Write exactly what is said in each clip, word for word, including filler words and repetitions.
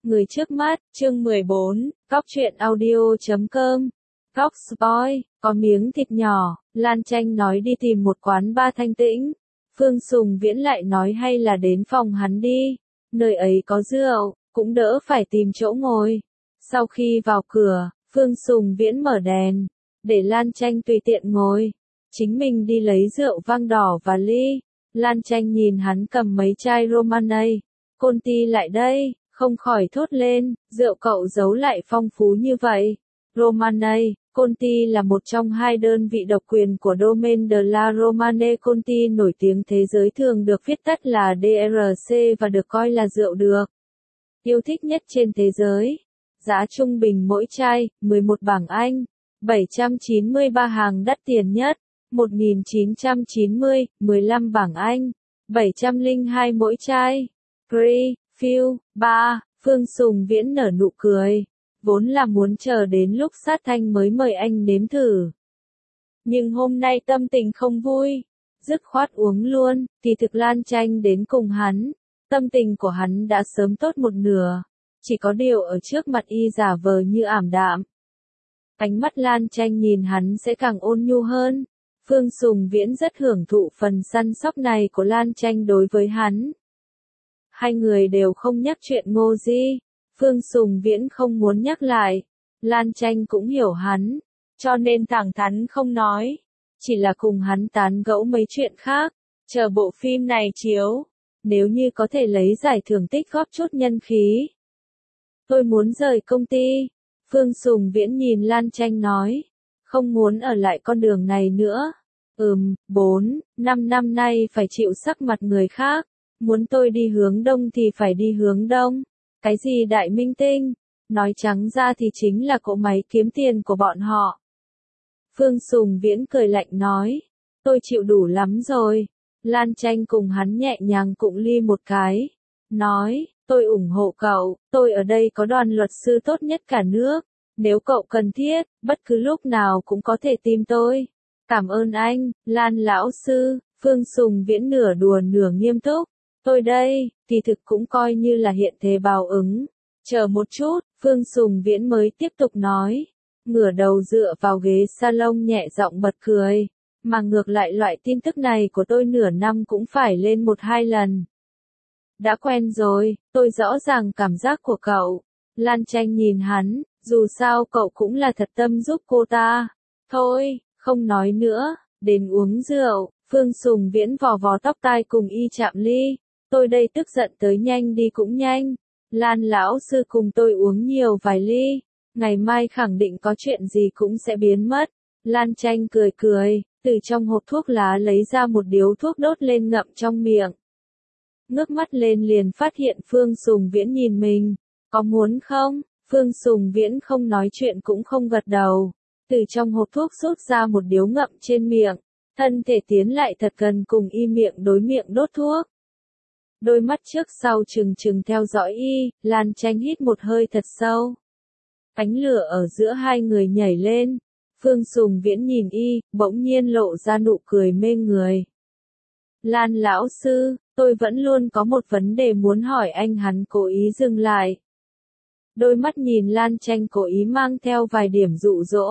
Người trước mắt, chương mười bốn, Góc truyện audio chấm com. Góc spoil, có miếng thịt nhỏ, Lan Tranh nói đi tìm một quán bar thanh tĩnh. Phương Sùng Viễn lại nói hay là đến phòng hắn đi, nơi ấy có rượu, cũng đỡ phải tìm chỗ ngồi. Sau khi vào cửa, Phương Sùng Viễn mở đèn, để Lan Tranh tùy tiện ngồi. Chính mình đi lấy rượu vang đỏ và ly. Lan Tranh nhìn hắn cầm mấy chai Romanée, Conti lại đây, không khỏi thốt lên, rượu cậu giấu lại phong phú như vậy. Romanée, Conti là một trong hai đơn vị độc quyền của Domaine de la Romanée Conti nổi tiếng thế giới, thường được viết tắt là đê rờ xê và được coi là rượu được yêu thích nhất trên thế giới. Giá trung bình mỗi chai, mười một bảng Anh, bảy trăm chín mươi ba, hàng đắt tiền nhất, một nghìn chín trăm chín mươi, mười lăm bảng Anh, bảy trăm lẻ hai mỗi chai. Free, Phil, ba, Phương Sùng Viễn nở nụ cười, vốn là muốn chờ đến lúc sát thanh mới mời anh nếm thử. Nhưng hôm nay tâm tình không vui, dứt khoát uống luôn, thì thực Lan Tranh đến cùng hắn, tâm tình của hắn đã sớm tốt một nửa, chỉ có điều ở trước mặt y giả vờ như ảm đạm. Ánh mắt Lan Tranh nhìn hắn sẽ càng ôn nhu hơn. Phương Sùng Viễn rất hưởng thụ phần săn sóc này của Lan Tranh đối với hắn. Hai người đều không nhắc chuyện Ngô Di. Phương Sùng Viễn không muốn nhắc lại. Lan Tranh cũng hiểu hắn, cho nên thẳng thắn không nói. Chỉ là cùng hắn tán gẫu mấy chuyện khác, chờ bộ phim này chiếu. Nếu như có thể lấy giải thưởng tích góp chút nhân khí. Tôi muốn rời công ty. Phương Sùng Viễn nhìn Lan Tranh nói. Không muốn ở lại con đường này nữa. Ừm, bốn, năm năm nay phải chịu sắc mặt người khác. Muốn tôi đi hướng đông thì phải đi hướng đông. Cái gì đại minh tinh? Nói trắng ra thì chính là cỗ máy kiếm tiền của bọn họ. Phương Sùng Viễn cười lạnh nói. Tôi chịu đủ lắm rồi. Lan Tranh cùng hắn nhẹ nhàng cụng ly một cái. Nói, tôi ủng hộ cậu, tôi ở đây có đoàn luật sư tốt nhất cả nước. Nếu cậu cần thiết, bất cứ lúc nào cũng có thể tìm tôi. Cảm ơn anh, Lan lão sư. Phương Sùng Viễn nửa đùa nửa nghiêm túc. Tôi đây, thì thực cũng coi như là hiện thế báo ứng. Chờ một chút, Phương Sùng Viễn mới tiếp tục nói. Ngửa đầu dựa vào ghế salon nhẹ giọng bật cười. Mà ngược lại loại tin tức này của tôi nửa năm cũng phải lên một hai lần. Đã quen rồi, tôi rõ ràng cảm giác của cậu. Lan Tranh nhìn hắn, dù sao cậu cũng là thật tâm giúp cô ta. Thôi, không nói nữa, đến uống rượu. Phương Sùng Viễn vò vò tóc tai cùng y chạm ly. Tôi đây tức giận tới nhanh đi cũng nhanh. Lan lão sư cùng tôi uống nhiều vài ly. Ngày mai khẳng định có chuyện gì cũng sẽ biến mất. Lan Tranh cười cười, từ trong hộp thuốc lá lấy ra một điếu thuốc đốt lên ngậm trong miệng. Ngước mắt lên liền phát hiện Phương Sùng Viễn nhìn mình. Có muốn không? Phương Sùng Viễn không nói chuyện cũng không gật đầu. Từ trong hộp thuốc rút ra một điếu ngậm trên miệng. Thân thể tiến lại thật gần cùng y miệng đối miệng đốt thuốc. Đôi mắt trước sau trừng trừng theo dõi y, Lan Tranh hít một hơi thật sâu. Ánh lửa ở giữa hai người nhảy lên. Phương Sùng Viễn nhìn y, bỗng nhiên lộ ra nụ cười mê người. Lan lão sư, tôi vẫn luôn có một vấn đề muốn hỏi anh. Hắn cố ý dừng lại. Đôi mắt nhìn Lan Tranh cố ý mang theo vài điểm dụ dỗ.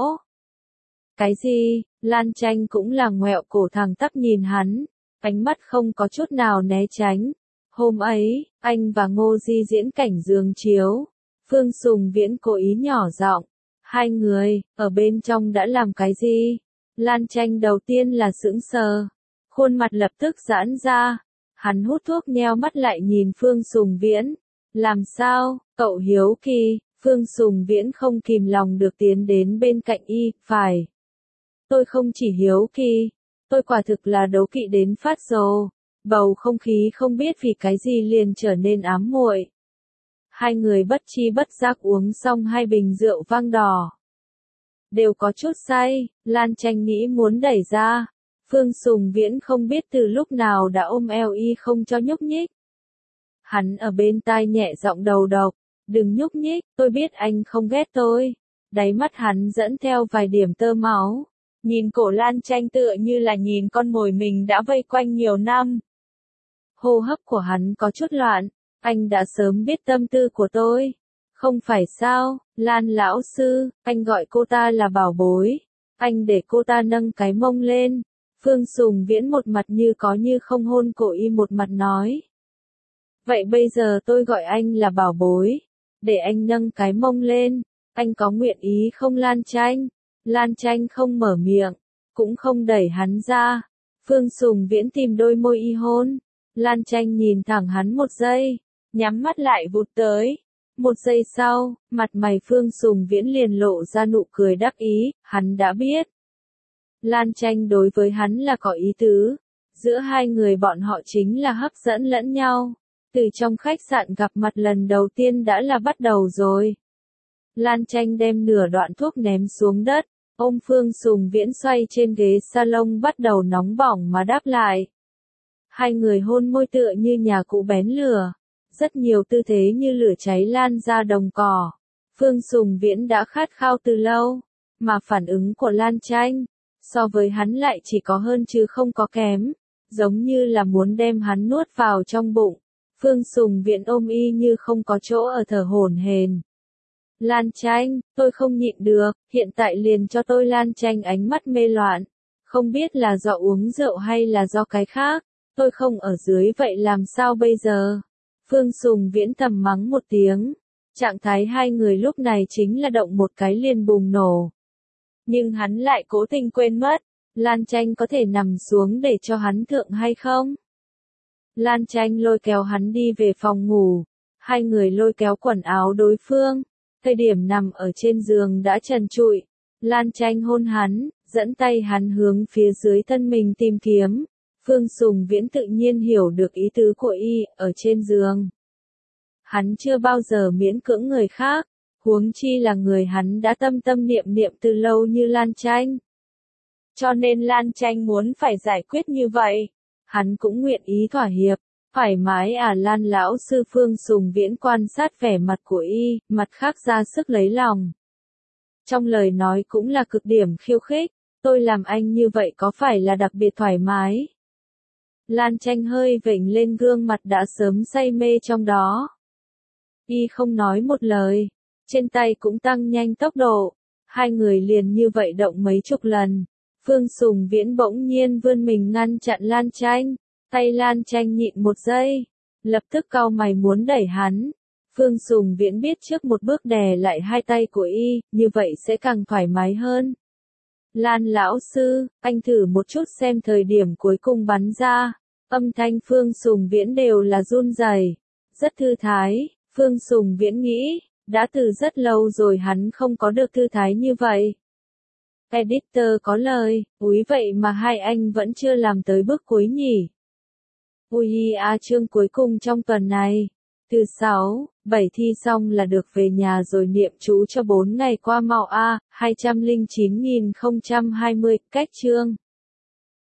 Cái gì? Lan Tranh cũng là ngoẹo cổ thẳng tắp nhìn hắn. Ánh mắt không có chút nào né tránh. Hôm ấy, anh và Ngô Di diễn cảnh giường chiếu. Phương Sùng Viễn cố ý nhỏ giọng. Hai người, ở bên trong đã làm cái gì? Lan Tranh đầu tiên là sững sờ. Khuôn mặt lập tức giãn ra. Hắn hút thuốc nheo mắt lại nhìn Phương Sùng Viễn. Làm sao, cậu hiếu kỳ? Phương Sùng Viễn không kìm lòng được tiến đến bên cạnh y. Phải. Tôi không chỉ hiếu kỳ. Tôi quả thực là đố kỵ đến phát rồ. Bầu không khí không biết vì cái gì liền trở nên ám muội. Hai người bất chi bất giác uống xong hai bình rượu vang đỏ. Đều có chút say, Lan Tranh nghĩ muốn đẩy ra. Phương Sùng Viễn không biết từ lúc nào đã ôm eo y không cho nhúc nhích. Hắn ở bên tai nhẹ giọng đầu độc. Đừng nhúc nhích, tôi biết anh không ghét tôi. Đáy mắt hắn dẫn theo vài điểm tơ máu. Nhìn cổ Lan Tranh tựa như là nhìn con mồi mình đã vây quanh nhiều năm. Hô hấp của hắn có chút loạn. Anh đã sớm biết tâm tư của tôi. Không phải sao, Lan lão sư, anh gọi cô ta là bảo bối. Anh để cô ta nâng cái mông lên. Phương Sùng Viễn một mặt như có như không hôn cổ y, một mặt nói. Vậy bây giờ tôi gọi anh là bảo bối. Để anh nâng cái mông lên. Anh có nguyện ý không Lan Tranh? Lan Tranh không mở miệng, cũng không đẩy hắn ra. Phương Sùng Viễn tìm đôi môi y hôn. Lan Tranh nhìn thẳng hắn một giây, nhắm mắt lại vụt tới. Một giây sau, mặt mày Phương Sùng Viễn liền lộ ra nụ cười đắc ý, hắn đã biết. Lan Tranh đối với hắn là có ý tứ. Giữa hai người bọn họ chính là hấp dẫn lẫn nhau. Từ trong khách sạn gặp mặt lần đầu tiên đã là bắt đầu rồi. Lan Tranh đem nửa đoạn thuốc ném xuống đất, ôm Phương Sùng Viễn xoay trên ghế salon bắt đầu nóng bỏng mà đáp lại. Hai người hôn môi tựa như nhà cũ bén lửa. Rất nhiều tư thế như lửa cháy lan ra đồng cỏ. Phương Sùng Viễn đã khát khao từ lâu, mà phản ứng của Lan Tranh, so với hắn lại chỉ có hơn chứ không có kém, giống như là muốn đem hắn nuốt vào trong bụng. Phương Sùng Viễn ôm y như không có chỗ ở thở hổn hển. Lan Tranh, tôi không nhịn được, hiện tại liền cho tôi. Lan Tranh ánh mắt mê loạn, không biết là do uống rượu hay là do cái khác, tôi không ở dưới vậy làm sao bây giờ? Phương Sùng Viễn thầm mắng một tiếng, trạng thái hai người lúc này chính là động một cái liền bùng nổ. Nhưng hắn lại cố tình quên mất, Lan Tranh có thể nằm xuống để cho hắn thượng hay không? Lan Tranh lôi kéo hắn đi về phòng ngủ, hai người lôi kéo quần áo đối phương, thời điểm nằm ở trên giường đã trần trụi. Lan Tranh hôn hắn, dẫn tay hắn hướng phía dưới thân mình tìm kiếm. Phương Sùng Viễn tự nhiên hiểu được ý tứ của y, ở trên giường. Hắn chưa bao giờ miễn cưỡng người khác, huống chi là người hắn đã tâm tâm niệm niệm từ lâu như Lan Tranh. Cho nên Lan Tranh muốn phải giải quyết như vậy, hắn cũng nguyện ý thỏa hiệp. Thoải mái à Lan lão sư? Phương Sùng Viễn quan sát vẻ mặt của y, mặt khác ra sức lấy lòng. Trong lời nói cũng là cực điểm khiêu khích, tôi làm anh như vậy có phải là đặc biệt thoải mái? Lan Tranh hơi vểnh lên gương mặt đã sớm say mê trong đó. Y không nói một lời, trên tay cũng tăng nhanh tốc độ, hai người liền như vậy động mấy chục lần. Phương Sùng Viễn bỗng nhiên vươn mình ngăn chặn Lan Tranh, tay Lan Tranh nhịn một giây, lập tức cau mày muốn đẩy hắn. Phương Sùng Viễn biết trước một bước đè lại hai tay của y, như vậy sẽ càng thoải mái hơn. Lan lão sư, anh thử một chút xem. Thời điểm cuối cùng bắn ra, âm thanh Phương Sùng Viễn đều là run rẩy, rất thư thái. Phương Sùng Viễn nghĩ, đã từ rất lâu rồi hắn không có được thư thái như vậy. Editor có lời, úi vậy mà hai anh vẫn chưa làm tới bước cuối nhỉ. Ui à, chương cuối cùng trong tuần này. Từ sáu, bảy thi xong là được về nhà rồi, niệm chú cho bốn ngày qua mau a, hai trăm lẻ chín nghìn không trăm hai mươi, cách chương.